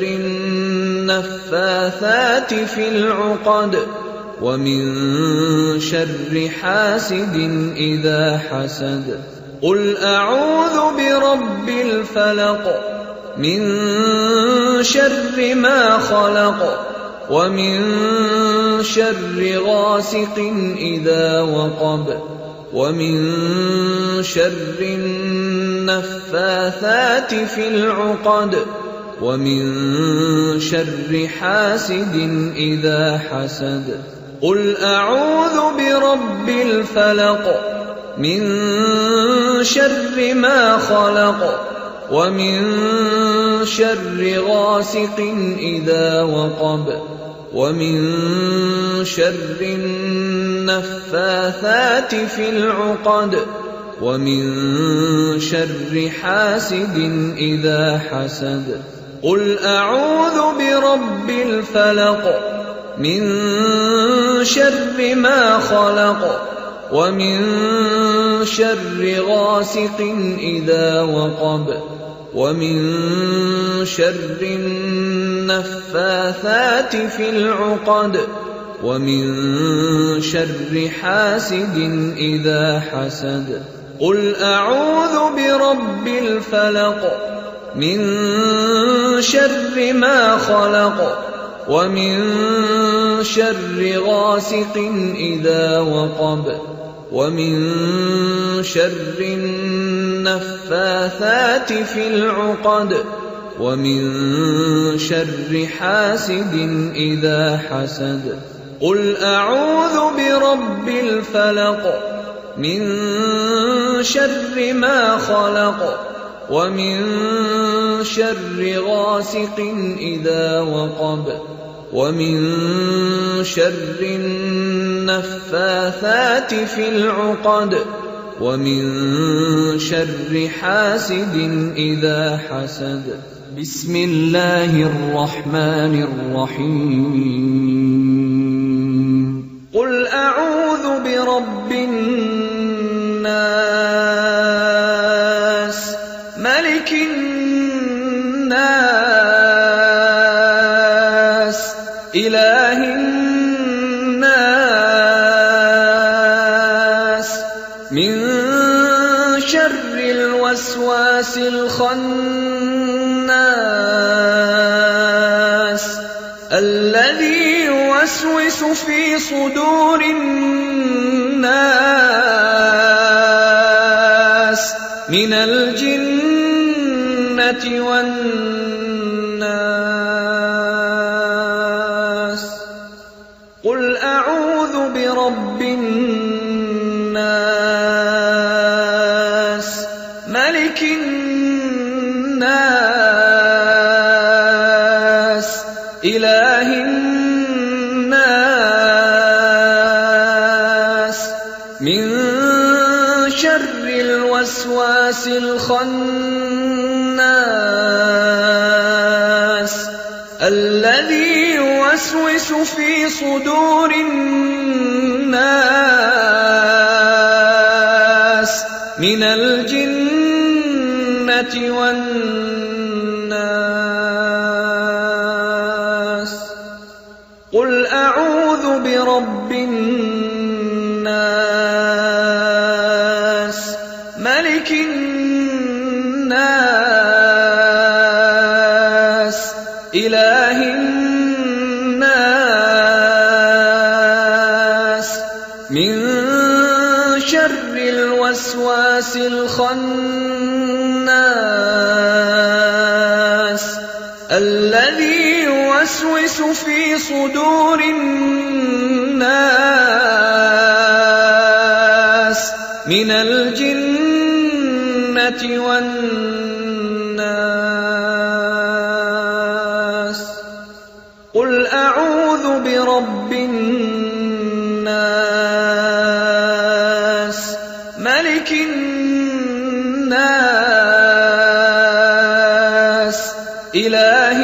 النفاثات في العقد ومن شر حاسد إذا حسد قل أعوذ برب الفلق من شر ما خلق ومن شر غاسق إذا وقب ومن شر النفاثات في العقد ومن شر حاسد إذا حسد قل أعوذ برب الفلق من شر ما خلق ومن شر غاسق إذا وقب ومن شر النفاثات في العقد ومن شر حاسد إذا حسد قل أعوذ برب الفلق من شر ما خلق ومن شر غاسق إذا وقب ومن شر النفاثات في العقد ومن شر حاسد إذا حسد قل أعوذ برب الفلق من شر ما خلق ومن شر غاسق إذا وقب ومن شر النفاثات في العقد ومن شر حاسد إذا حسد قل أعوذ برب الفلق من شر ما خلق ومن شر غاسق إذا وقب ومن شر النفاثات في العقد ومن شر حاسد إذا حسد. بسم الله الرحمن الرحيم. قل أعوذ برب الناس ملك الناس إله الناس من شر الوسواس الخناس الذي يوسوس في صدور الناس من الجنة والناس. قل أعوذ برب الناس ملك الناس إله الناس من شر الوسواس الخناس الذي يوسوس في صدور الناس من الجنة والناس. قل أعوذ برب الناس ملك الناس إله الناس من شر الوسواس الخناس الذي يوسوس في صدور الناس من الجنة والناس. قل أعوذ برب الناس ملك الناس إله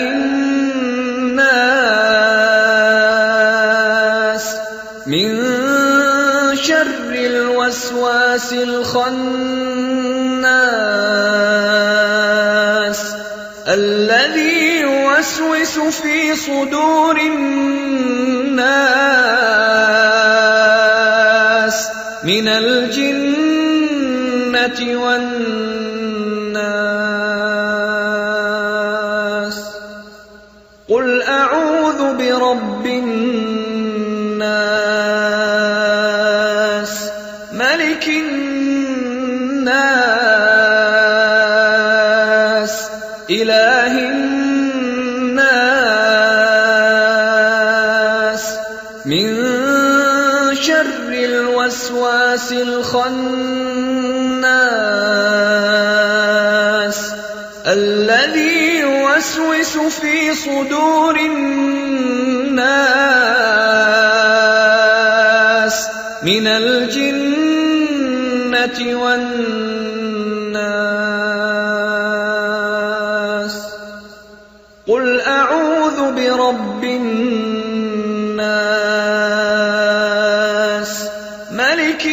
الناس من شر الوسواس الخناس الذي يوسوس في صدور الناس من الجنة والناس. قل أعوذ برب الناس ملك الناس إله الناس من شر الوسواس الخناس الذي يوسوس في صدور الناس من الجنة والناس. قل أعوذ برب الناس ملك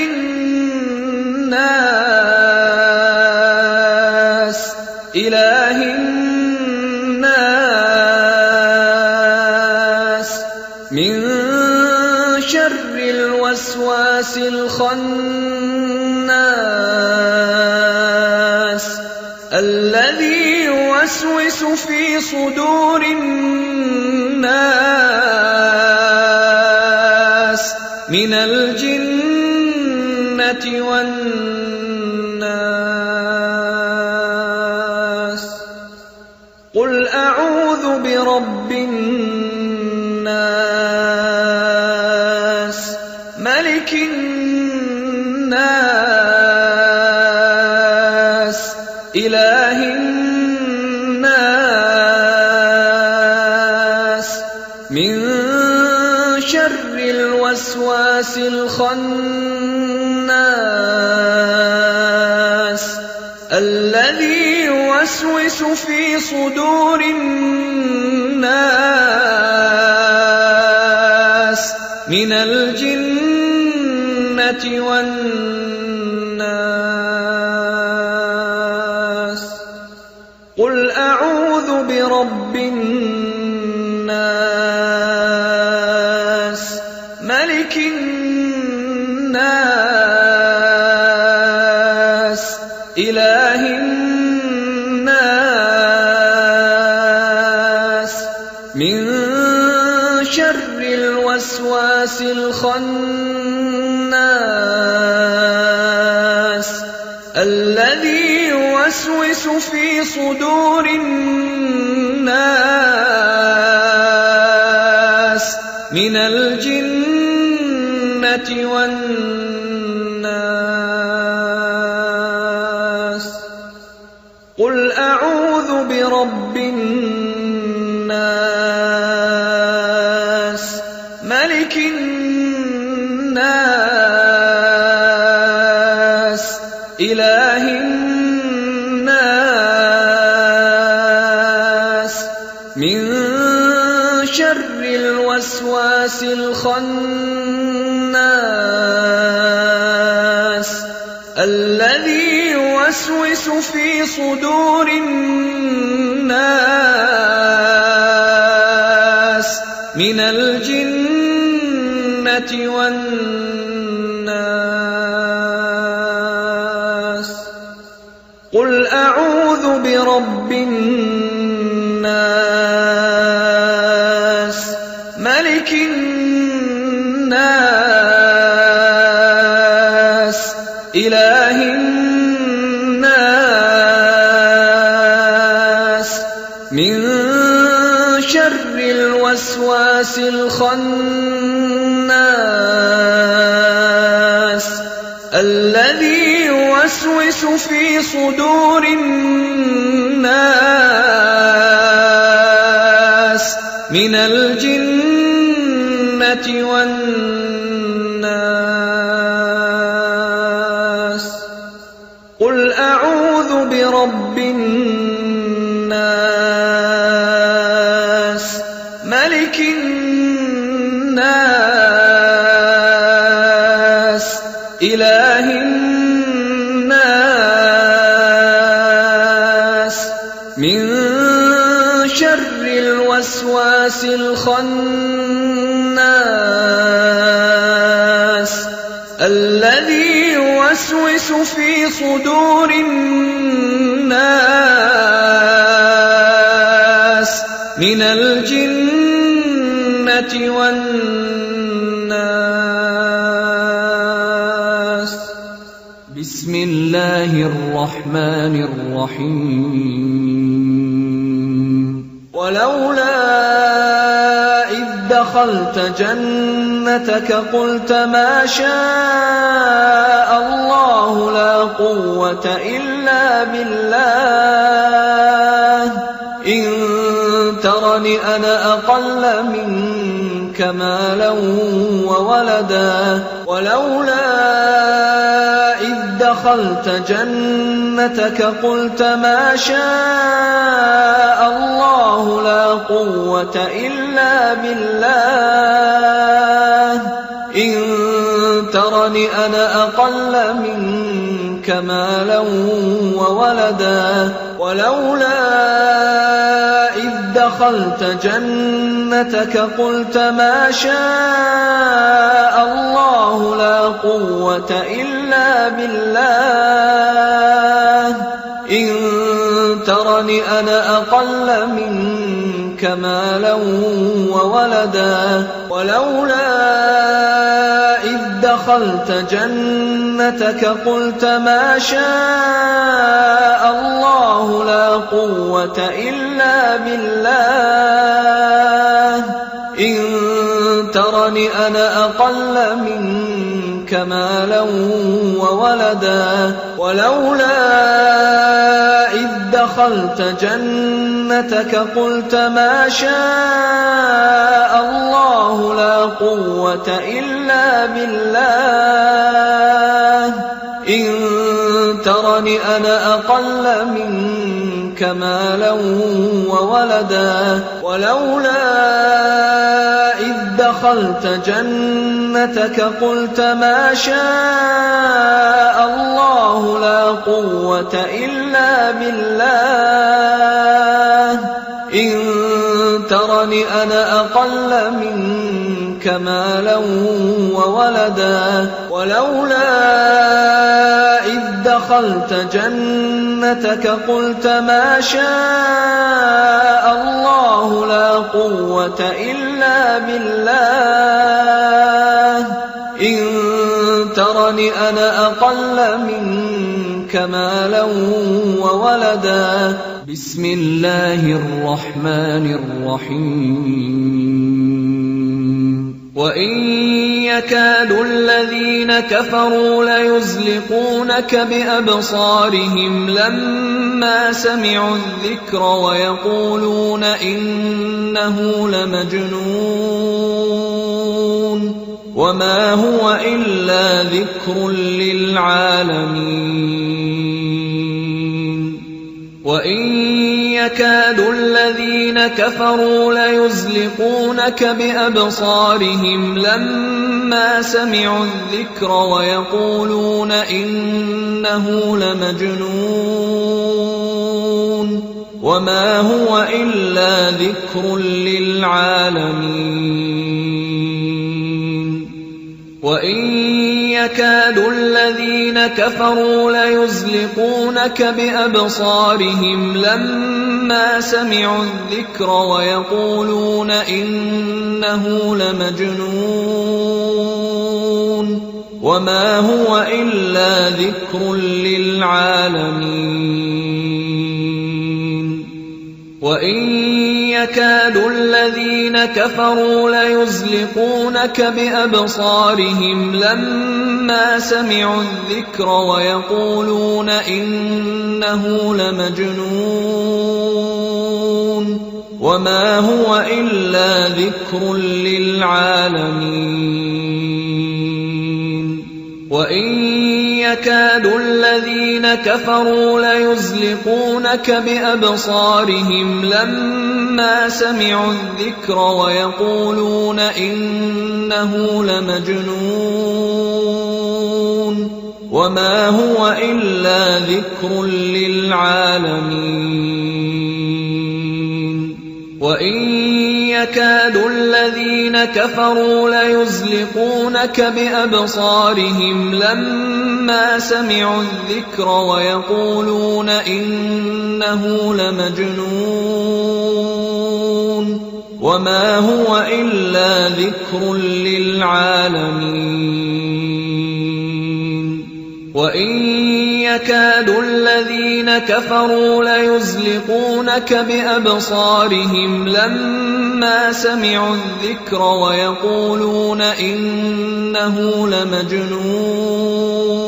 الناس إله الناس من شر الوسواس الخناس الذي يوسوس في صدور الناس من الجنة والناس. قل أعوذ برب الناس ملك الناس إله الناس من الوسواس الخناس الذي يوسوس في صدور الناس من الجنة والناس. قل أعوذ برب الناس ملك الناس إله الناس من شر الوسواس الخناس الذي يوسوس في صدور الناس من الجنة والناس. قل أعوذ برب الناس ملك الناس إله الناس من شر الوسواس الخناس الذي يوسوس في صدور الناس من الجنة والناس. قل أعوذ برب الناس ملك الناس إله الناس من شر الوسواس الخناس الذي يوسوس في صدور الناس من الجنة والناس. قل أعوذ برب الناس ملك الناس إله الناس من شر الوسواس الخناس الذي يوسوس في صدور الناس من الجنة والناس. بسم الله الرحمن الرحيم. ولولا إذ دخلت جنتك قلت ما شاء الله لا قوة إلا بالله إن ترني أنا أقل منك مالا وولدا. ولولا إذ دخلت جنتك قلت ما شاء الله لا قوة إلا بالله إن ترني أنا أقل منك مالا وولدا. ولولا إذ دخلت جنتك قلت ما شاء الله لا قوة إلا بالله إن ترني أنا أقل منك مالا وولدا. ولولا إذ دخلت جنتك قلت ما شاء الله لا قوة إلا بالله إن ترني أنا أقل منك مالا وولدا. ولولا إذ دخلت جنتك قلت ما شاء الله لا قوة إلا بالله إن ترني أنا أقل منك مالا وولدا ولولا إذ دخلت جنتك قلت ما شاء الله لا قوة إلا بالله إن ترني أنا أقل منك مالا وولدا ولولا إذ دخلت جنتك قلت ما شاء الله لا قوة إلا بالله إن ترني أنا أقل منك مالا وولدا بسم الله الرحمن الرحيم وإن يكاد الذين كفروا ليزلقونك بأبصارهم لما سمعوا الذكر ويقولون إنه لمجنون وما هو إلا ذكر للعالمين وإن يكاد الذين كفروا ليزلقونك بأبصارهم لما سمعوا الذكر ويقولون إنه لمجنون وما هو إلا ذكر للعالمين وإن يكاد الذين كفروا ليزلقونك بأبصارهم لما سمعوا الذكر ويقولون إنه لمجنون وما هو إلا ذكر للعالمين وإن يكاد الذين كفروا ليزلقونك بأبصارهم لما سمعوا الذكر ويقولون إنه لمجنون وما هو إلا ذكر للعالمين وإن يكاد الذين كفروا ليزلقونك بأبصارهم لما سمعوا الذكر ويقولون إنه لمجنون وما هو إلا ذكر للعالمين وإن يكاد الذين كفروا ليزلقونك بأبصارهم لما سمعوا الذكر ويقولون إنه لمجنون وما هو إلا ذكر للعالمين وإن يكاد الذين كفروا ليزلقونك بأبصارهم لما سمعوا الذكر ويقولون إنه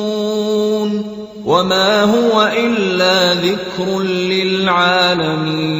لمجنون وما هو إلا ذكر للعالمين